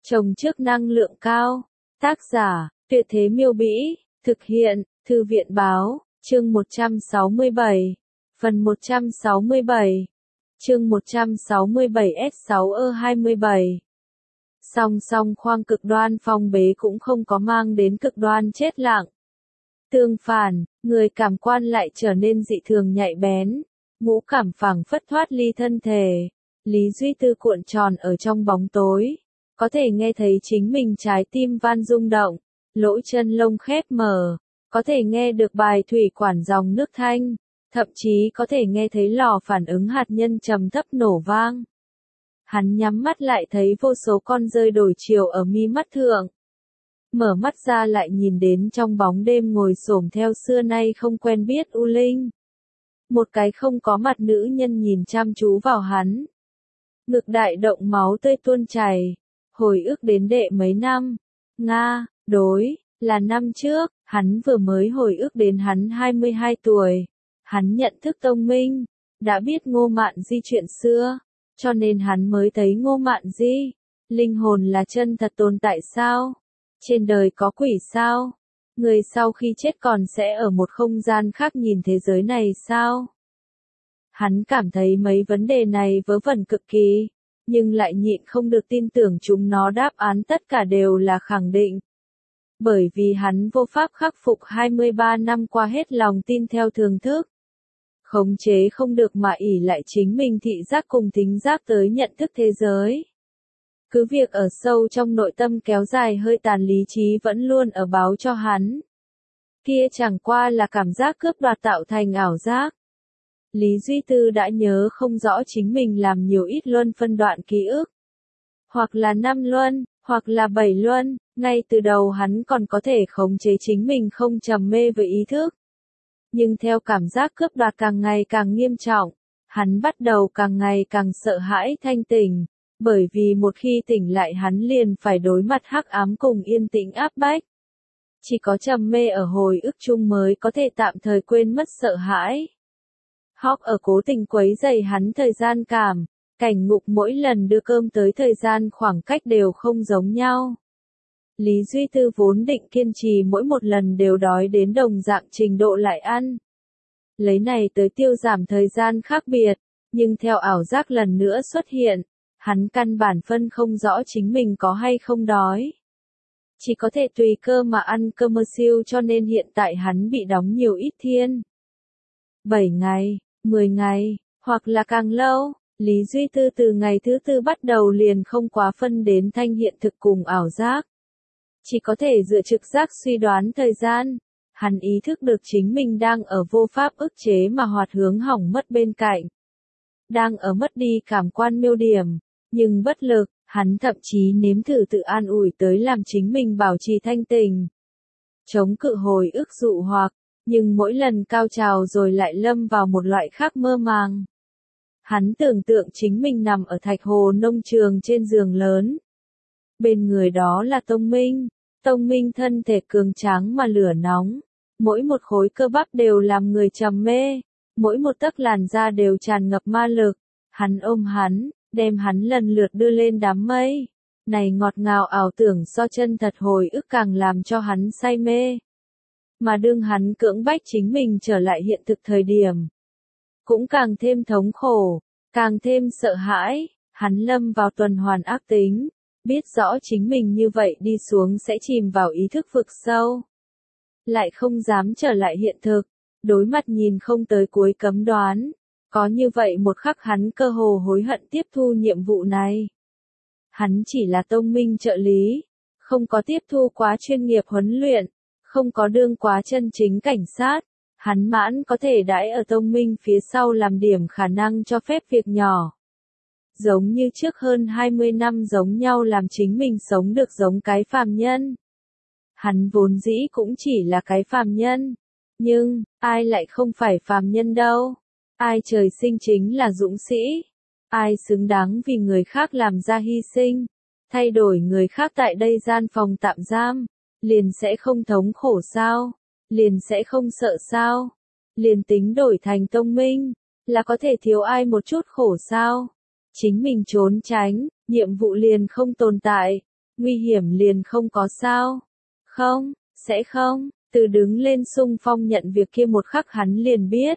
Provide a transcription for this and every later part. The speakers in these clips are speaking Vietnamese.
Trồng trước năng lượng cao. Tác giả, Tuyệt Thế Miêu Bĩ. Thực hiện, Thư viện Báo. Chương 167. Phần 167. Chương 167S6E27. Song song khoang cực đoan phong bế cũng không có mang đến cực đoan chết lặng. Tương phản, người cảm quan lại trở nên dị thường nhạy bén, ngũ cảm phảng phất thoát ly thân thể. Lý Duy Tư cuộn tròn ở trong bóng tối, có thể nghe thấy chính mình trái tim van rung động, lỗ chân lông khép mở, có thể nghe được bài thủy quản dòng nước thanh, thậm chí có thể nghe thấy lò phản ứng hạt nhân trầm thấp nổ vang. Hắn nhắm mắt lại thấy vô số con rơi đổi chiều ở mi mắt thượng. Mở mắt ra lại nhìn đến trong bóng đêm ngồi xổm theo xưa nay không quen biết U Linh. Một cái không có mặt nữ nhân nhìn chăm chú vào hắn. Ngực đại động máu tươi tuôn chảy, hồi ức đến đệ mấy năm. Nga, đối, là năm trước, hắn vừa mới hồi ức đến hắn 22 tuổi. Hắn nhận thức Tông Minh, đã biết Ngô Mạn Di chuyện xưa, cho nên hắn mới thấy Ngô Mạn Di. Linh hồn là chân thật tồn tại sao? Trên đời có quỷ sao? Người sau khi chết còn sẽ ở một không gian khác nhìn thế giới này sao? Hắn cảm thấy mấy vấn đề này vớ vẩn cực kỳ, nhưng lại nhịn không được tin tưởng chúng nó đáp án tất cả đều là khẳng định. Bởi vì hắn vô pháp khắc phục 23 năm qua hết lòng tin theo thường thức. Khống chế không được mà ỷ lại chính mình thị giác cùng thính giác tới nhận thức thế giới. Cứ việc ở sâu trong nội tâm kéo dài hơi tàn lý trí vẫn luôn ở báo cho hắn. Kia chẳng qua là cảm giác cướp đoạt tạo thành ảo giác. Lý Duy Tư đã nhớ không rõ chính mình làm nhiều ít luân phân đoạn ký ức. Hoặc là 5 luân, hoặc là 7 luân, ngay từ đầu hắn còn có thể khống chế chính mình không trầm mê với ý thức. Nhưng theo cảm giác cướp đoạt càng ngày càng nghiêm trọng, hắn bắt đầu càng ngày càng sợ hãi thanh tỉnh, bởi vì một khi tỉnh lại hắn liền phải đối mặt hắc ám cùng yên tĩnh áp bách. Chỉ có trầm mê ở hồi ức chung mới có thể tạm thời quên mất sợ hãi. Hawk ở cố tình quấy rầy hắn thời gian cảm, cảnh ngục mỗi lần đưa cơm tới thời gian khoảng cách đều không giống nhau. Lý Duy Tư vốn định kiên trì mỗi một lần đều đói đến đồng dạng trình độ lại ăn. Lấy này tới tiêu giảm thời gian khác biệt, nhưng theo ảo giác lần nữa xuất hiện, hắn căn bản phân không rõ chính mình có hay không đói. Chỉ có thể tùy cơ mà ăn cơm siêu cho nên hiện tại hắn bị đóng nhiều ít thiên. 7 ngày, 10 ngày, hoặc là càng lâu, Lý Duy Tư từ ngày thứ 4 bắt đầu liền không quá phân đến thanh hiện thực cùng ảo giác. Chỉ có thể dựa trực giác suy đoán thời gian, hắn ý thức được chính mình đang ở vô pháp ức chế mà hoạt hướng hỏng mất bên cạnh. Đang ở mất đi cảm quan miêu điểm, nhưng bất lực, hắn thậm chí nếm thử tự an ủi tới làm chính mình bảo trì thanh tình. Chống cự hồi ức dụ hoặc, nhưng mỗi lần cao trào rồi lại lâm vào một loại khác mơ màng. Hắn tưởng tượng chính mình nằm ở Thạch Hồ nông trường trên giường lớn. Bên người đó là Tông Minh. Tông Minh thân thể cường tráng mà lửa nóng. Mỗi một khối cơ bắp đều làm người trầm mê. Mỗi một tấc làn da đều tràn ngập ma lực. Hắn ôm hắn, đem hắn lần lượt đưa lên đám mây. Này ngọt ngào ảo tưởng so chân thật hồi ức càng làm cho hắn say mê. Mà đương hắn cưỡng bách chính mình trở lại hiện thực thời điểm. Cũng càng thêm thống khổ, càng thêm sợ hãi, hắn lâm vào tuần hoàn ác tính. Biết rõ chính mình như vậy đi xuống sẽ chìm vào ý thức vực sâu. Lại không dám trở lại hiện thực, đối mặt nhìn không tới cuối cấm đoán. Có như vậy một khắc hắn cơ hồ hối hận tiếp thu nhiệm vụ này. Hắn chỉ là Tông Minh trợ lý, không có tiếp thu quá chuyên nghiệp huấn luyện, không có đương quá chân chính cảnh sát. Hắn mãn có thể đãi ở Tông Minh phía sau làm điểm khả năng cho phép việc nhỏ. Giống như trước hơn 20 năm giống nhau làm chính mình sống được giống cái phàm nhân. Hắn vốn dĩ cũng chỉ là cái phàm nhân. Nhưng, ai lại không phải phàm nhân đâu? Ai trời sinh chính là dũng sĩ? Ai xứng đáng vì người khác làm ra hy sinh? Thay đổi người khác tại đây gian phòng tạm giam? Liền sẽ không thống khổ sao? Liền sẽ không sợ sao? Liền tính đổi thành Tông Minh, là có thể thiếu ai một chút khổ sao? Chính mình trốn tránh, nhiệm vụ liền không tồn tại. nguy hiểm liền không có sao. Không, sẽ không, từ đứng lên xung phong nhận việc kia một khắc hắn liền biết.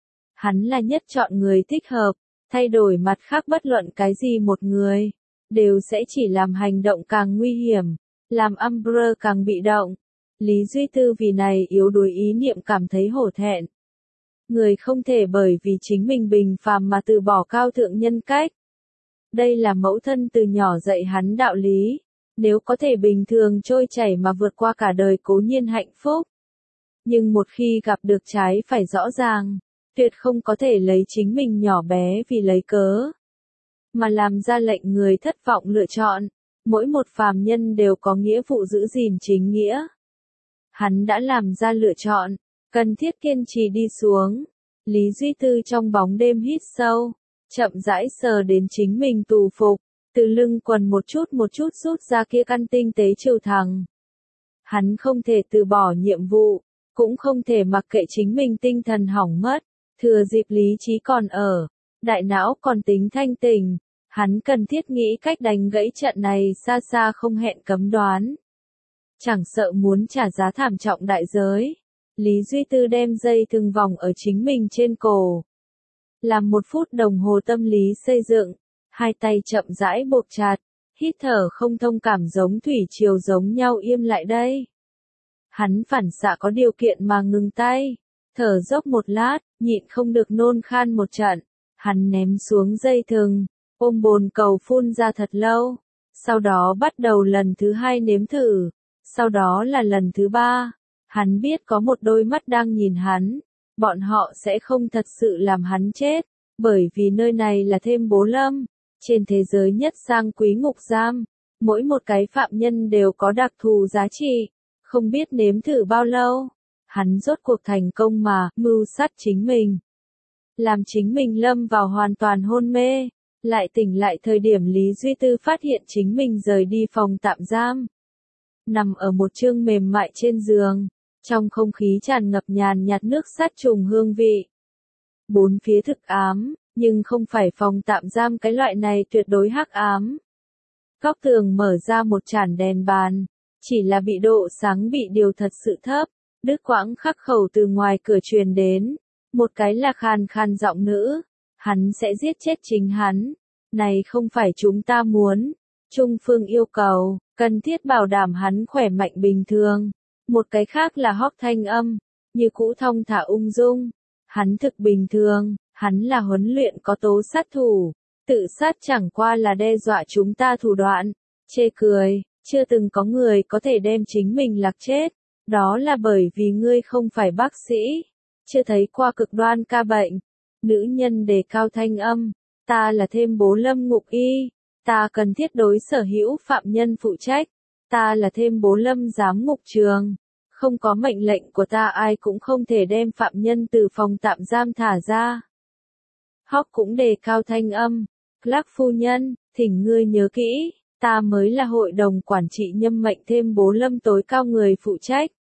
Hắn là nhất chọn người thích hợp, thay đổi mặt khác bất luận cái gì một người, đều sẽ chỉ làm hành động càng nguy hiểm, làm Amber càng bị động. Lý Duy Tư vì này yếu đuối ý niệm cảm thấy hổ thẹn. Người không thể bởi vì chính mình bình phàm mà từ bỏ cao thượng nhân cách. Đây là mẫu thân từ nhỏ dạy hắn đạo lý, nếu có thể bình thường trôi chảy mà vượt qua cả đời cố nhiên hạnh phúc. Nhưng một khi gặp được trái phải rõ ràng, tuyệt không có thể lấy chính mình nhỏ bé vì lấy cớ, mà làm ra lệnh người thất vọng lựa chọn. Mỗi một phàm nhân đều có nghĩa vụ giữ gìn chính nghĩa. Hắn đã làm ra lựa chọn, cần thiết kiên trì đi xuống. Lý Duy Tư trong bóng đêm hít sâu, chậm rãi sờ đến chính mình tù phục, từ lưng quần một chút rút ra kia căn tinh tế trừu thẳng. Hắn không thể từ bỏ nhiệm vụ, cũng không thể mặc kệ chính mình tinh thần hỏng mất, thừa dịp lý trí còn ở, đại não còn tính thanh tỉnh, hắn cần thiết nghĩ cách đánh gãy trận này xa xa không hẹn cấm đoán. Chẳng sợ muốn trả giá thảm trọng đại giới, Lý Duy Tư đem dây thừng vòng ở chính mình trên cổ. Làm 1 phút đồng hồ tâm lý xây dựng, hai tay chậm rãi buộc chặt, hít thở không thông cảm giống thủy triều giống nhau im lại đây. Hắn phản xạ có điều kiện mà ngừng tay, thở dốc một lát, nhịn không được nôn khan một trận, hắn ném xuống dây thừng, ôm bồn cầu phun ra thật lâu, sau đó bắt đầu lần thứ 2 nếm thử, sau đó là lần thứ 3, hắn biết có một đôi mắt đang nhìn hắn, bọn họ sẽ không thật sự làm hắn chết, bởi vì nơi này là Thêm Bố Lâm, trên thế giới nhất sang quý ngục giam, mỗi một cái phạm nhân đều có đặc thù giá trị, không biết nếm thử bao lâu, hắn rốt cuộc thành công mà mưu sát chính mình, làm chính mình lâm vào hoàn toàn hôn mê, lại tỉnh lại thời điểm Lý Duy Tư phát hiện chính mình rời đi phòng tạm giam, nằm ở một chương mềm mại trên giường, trong không khí tràn ngập nhàn nhạt nước sát trùng hương vị. Bốn phía thực ám, nhưng không phải phòng tạm giam cái loại này tuyệt đối hắc ám. Góc tường mở ra một chản đèn bàn, chỉ là bị độ sáng bị điều thật sự thấp, đứt quãng khắc khẩu từ ngoài cửa truyền đến, một cái là khàn khàn giọng nữ, hắn sẽ giết chết chính hắn, này không phải chúng ta muốn, Trung Phương yêu cầu, cần thiết bảo đảm hắn khỏe mạnh bình thường, một cái khác là Hóc thanh âm, như cũ thong thả ung dung, hắn thực bình thường, hắn là huấn luyện có tố sát thủ, tự sát chẳng qua là đe dọa chúng ta thủ đoạn, chê cười, chưa từng có người có thể đem chính mình lạc chết, đó là bởi vì ngươi không phải bác sĩ, chưa thấy qua cực đoan ca bệnh. Nữ nhân đề cao thanh âm, ta là Thêm Bố Lâm ngục y, ta cần thiết đối sở hữu phạm nhân phụ trách, ta là Thêm Bố Lâm giám ngục trường, không có mệnh lệnh của ta ai cũng không thể đem phạm nhân từ phòng tạm giam thả ra. Hóc cũng đề cao thanh âm, Clark phu nhân, thỉnh ngươi nhớ kỹ, ta mới là hội đồng quản trị nhâm mệnh Thêm Bố Lâm tối cao người phụ trách.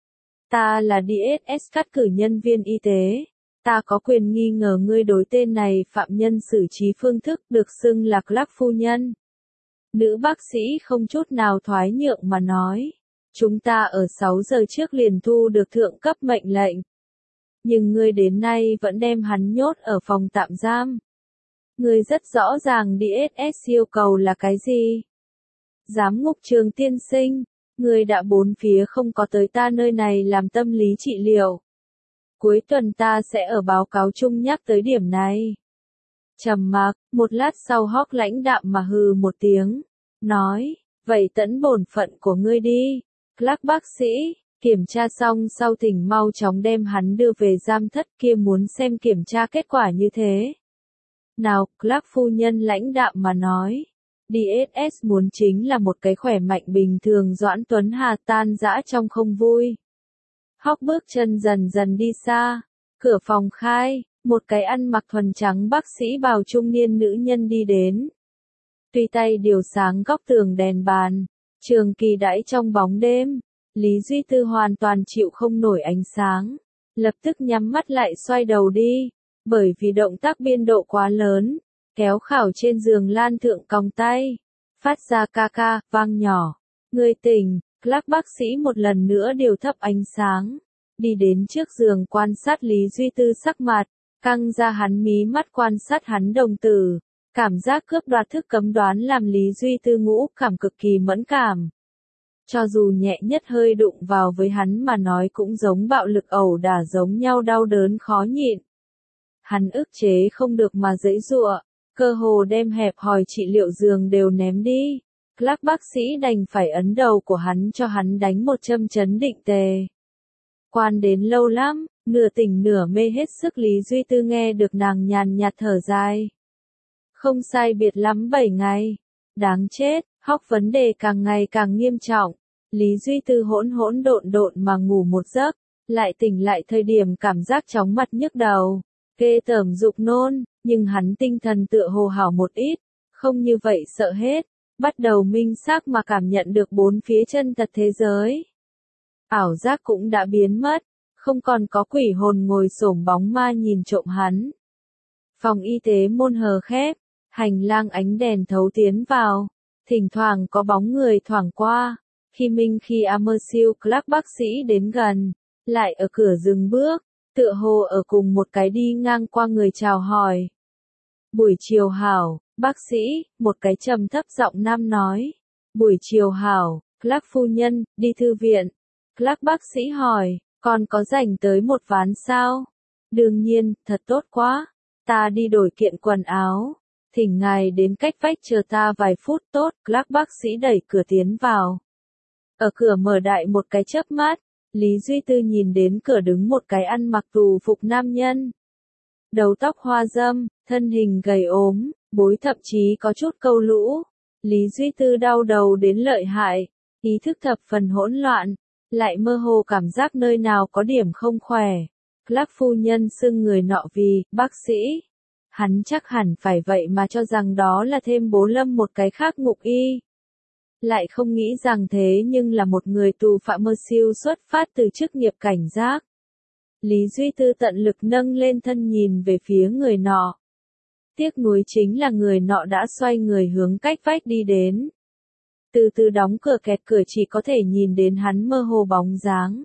Ta là DSS cắt cử nhân viên y tế. Ta có quyền nghi ngờ ngươi đối tên này phạm nhân xử trí phương thức được xưng là Clark phu nhân. Nữ bác sĩ không chút nào thoái nhượng mà nói. Chúng ta ở 6 giờ trước liền thu được thượng cấp mệnh lệnh. Nhưng ngươi đến nay vẫn đem hắn nhốt ở phòng tạm giam. Ngươi rất rõ ràng DSS yêu cầu là cái gì? Giám ngục trường tiên sinh, ngươi đã 4 phía không có tới ta nơi này làm tâm lý trị liệu. Cuối tuần ta sẽ ở báo cáo chung nhắc tới điểm này. Trầm mặc, một lát sau Hóc lãnh đạm mà hừ một tiếng, nói, vậy tẫn bổn phận của ngươi đi, Clark bác sĩ, kiểm tra xong sau thỉnh mau chóng đem hắn đưa về giam thất kia muốn xem kiểm tra kết quả như thế. Nào, Clark phu nhân lãnh đạm mà nói, DSS muốn chính là một cái khỏe mạnh bình thường Doãn Tuấn Hà tan dã trong không vui. Hóc bước chân dần dần đi xa, cửa phòng khai, một cái ăn mặc thuần trắng bác sĩ bào trung niên nữ nhân đi đến. Tùy tay điều sáng góc tường đèn bàn, trường kỳ đãi trong bóng đêm, Lý Duy Tư hoàn toàn chịu không nổi ánh sáng, lập tức nhắm mắt lại xoay đầu đi, bởi vì động tác biên độ quá lớn, kéo khảo trên giường lan thượng còng tay, phát ra ca ca, vang nhỏ. Người tỉnh, Clark bác sĩ một lần nữa điều thấp ánh sáng. Đi đến trước giường quan sát Lý Duy Tư sắc mặt, căng ra hắn mí mắt quan sát hắn đồng tử. Cảm giác cướp đoạt thức cấm đoán làm Lý Duy Tư ngũ cảm cực kỳ mẫn cảm. Cho dù nhẹ nhất hơi đụng vào với hắn mà nói cũng giống bạo lực ẩu đả giống nhau đau đớn khó nhịn. Hắn ức chế không được mà giãy giụa, cơ hồ đem hẹp hòi trị liệu giường đều ném đi. Clark bác sĩ đành phải ấn đầu của hắn cho hắn đánh một châm chấn định tề. Quan đến lâu lắm, nửa tỉnh nửa mê hết sức Lý Duy Tư nghe được nàng nhàn nhạt thở dài. Không sai biệt lắm 7 ngày. Đáng chết, hóc vấn đề càng ngày càng nghiêm trọng. Lý Duy Tư hỗn độn mà ngủ một giấc, lại tỉnh lại thời điểm cảm giác chóng mặt nhức đầu, ghê tởm dục nôn, nhưng hắn tinh thần tựa hồ hảo một ít, không như vậy sợ hết, bắt đầu minh xác mà cảm nhận được bốn phía chân thật thế giới. Ảo giác cũng đã biến mất, không còn có quỷ hồn ngồi xổm bóng ma nhìn trộm hắn. Phòng y tế môn hờ khép, hành lang ánh đèn thấu tiến vào, thỉnh thoảng có bóng người thoảng qua. Khi Amersill Clark bác sĩ đến gần, lại ở cửa dừng bước, tựa hồ ở cùng một cái đi ngang qua người chào hỏi. Buổi chiều hảo, bác sĩ, một cái trầm thấp giọng nam nói. Buổi chiều hảo, Clark phu nhân, đi thư viện. Clark bác sĩ hỏi, con có rảnh tới một ván sao? Đương nhiên, thật tốt quá. Ta đi đổi kiện quần áo. Thỉnh ngài đến cách vách chờ ta vài phút tốt. Clark bác sĩ đẩy cửa tiến vào. Ở cửa mở đại một cái chớp mắt, Lý Duy Tư nhìn đến cửa đứng một cái ăn mặc tù phục nam nhân. Đầu tóc hoa râm, thân hình gầy ốm, bối thậm chí có chút câu lũ. Lý Duy Tư đau đầu đến lợi hại, ý thức thập phần hỗn loạn, lại mơ hồ cảm giác nơi nào có điểm không khỏe. Clark phu nhân xưng người nọ vì bác sĩ. Hắn chắc hẳn phải vậy mà cho rằng đó là thêm bố Lâm một cái khác ngục y. Lại không nghĩ rằng thế nhưng là một người tù phạm Amersill xuất phát từ chức nghiệp cảnh giác. Lý Duy Tư tận lực nâng lên thân nhìn về phía người nọ. Tiếc nuối chính là người nọ đã xoay người hướng cách vách đi đến. Từ từ đóng cửa kẹt cửa chỉ có thể nhìn đến hắn mơ hồ bóng dáng.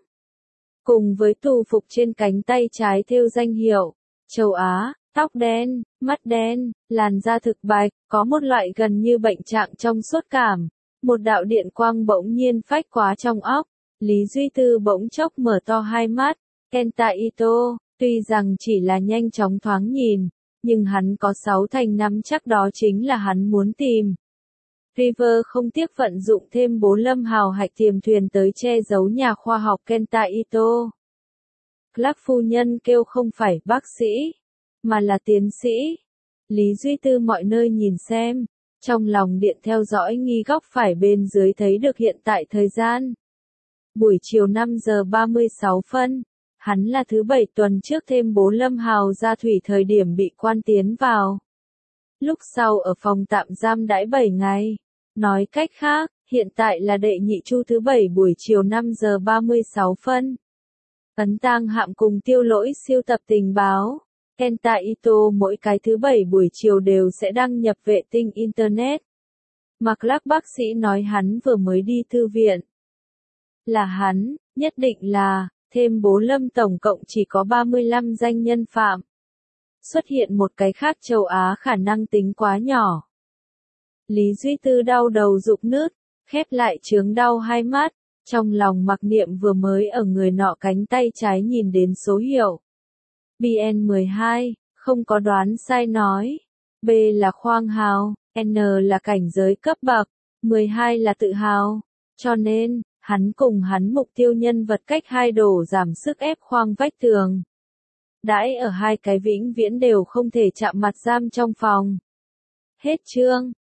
Cùng với tù phục trên cánh tay trái thêu danh hiệu, châu Á, tóc đen, mắt đen, làn da thực bạch, có một loại gần như bệnh trạng trong suốt cảm. Một đạo điện quang bỗng nhiên phách quá trong óc, Lý Duy Tư bỗng chốc mở to hai mắt, Kenta Ito, tuy rằng chỉ là nhanh chóng thoáng nhìn, nhưng hắn có 6 thành nắm chắc đó chính là hắn muốn tìm. River không tiếc vận dụng thêm bố Lâm hào hạch tiềm thuyền tới che giấu nhà khoa học Kenta Ito. Clark phu nhân kêu không phải bác sĩ, mà là tiến sĩ. Lý Duy Tư mọi nơi nhìn xem. Trong lòng điện theo dõi nghi góc phải bên dưới thấy được hiện tại thời gian. Buổi chiều 5 giờ 36 phân, hắn là thứ 7 tuần trước thêm bố Lâm Hào ra thủy thời điểm bị quan tiến vào. Lúc sau ở phòng tạm giam đãi 7 ngày. Nói cách khác, hiện tại là đệ nhị chu thứ 7 buổi chiều 5 giờ 36 phân. Ấn tang hạm cùng tiêu lỗi siêu tập tình báo. Kenta Ito mỗi cái thứ 7 buổi chiều đều sẽ đăng nhập vệ tinh Internet. Mà Clark bác sĩ nói hắn vừa mới đi thư viện. Là hắn, nhất định là, thêm bố Lâm tổng cộng chỉ có 35 danh nhân phạm. Xuất hiện một cái khác châu Á khả năng tính quá nhỏ. Lý Duy Tư đau đầu rụng nứt, khép lại chướng đau hai mắt, trong lòng mặc niệm vừa mới ở người nọ cánh tay trái nhìn đến số hiệu. BN12, không có đoán sai nói. B là khoang hào, N là cảnh giới cấp bậc, 12 là tự hào. Cho nên, hắn cùng hắn mục tiêu nhân vật cách hai đổ giảm sức ép khoang vách tường. Đãi ở hai cái vĩnh viễn đều không thể chạm mặt giam trong phòng. Hết chương.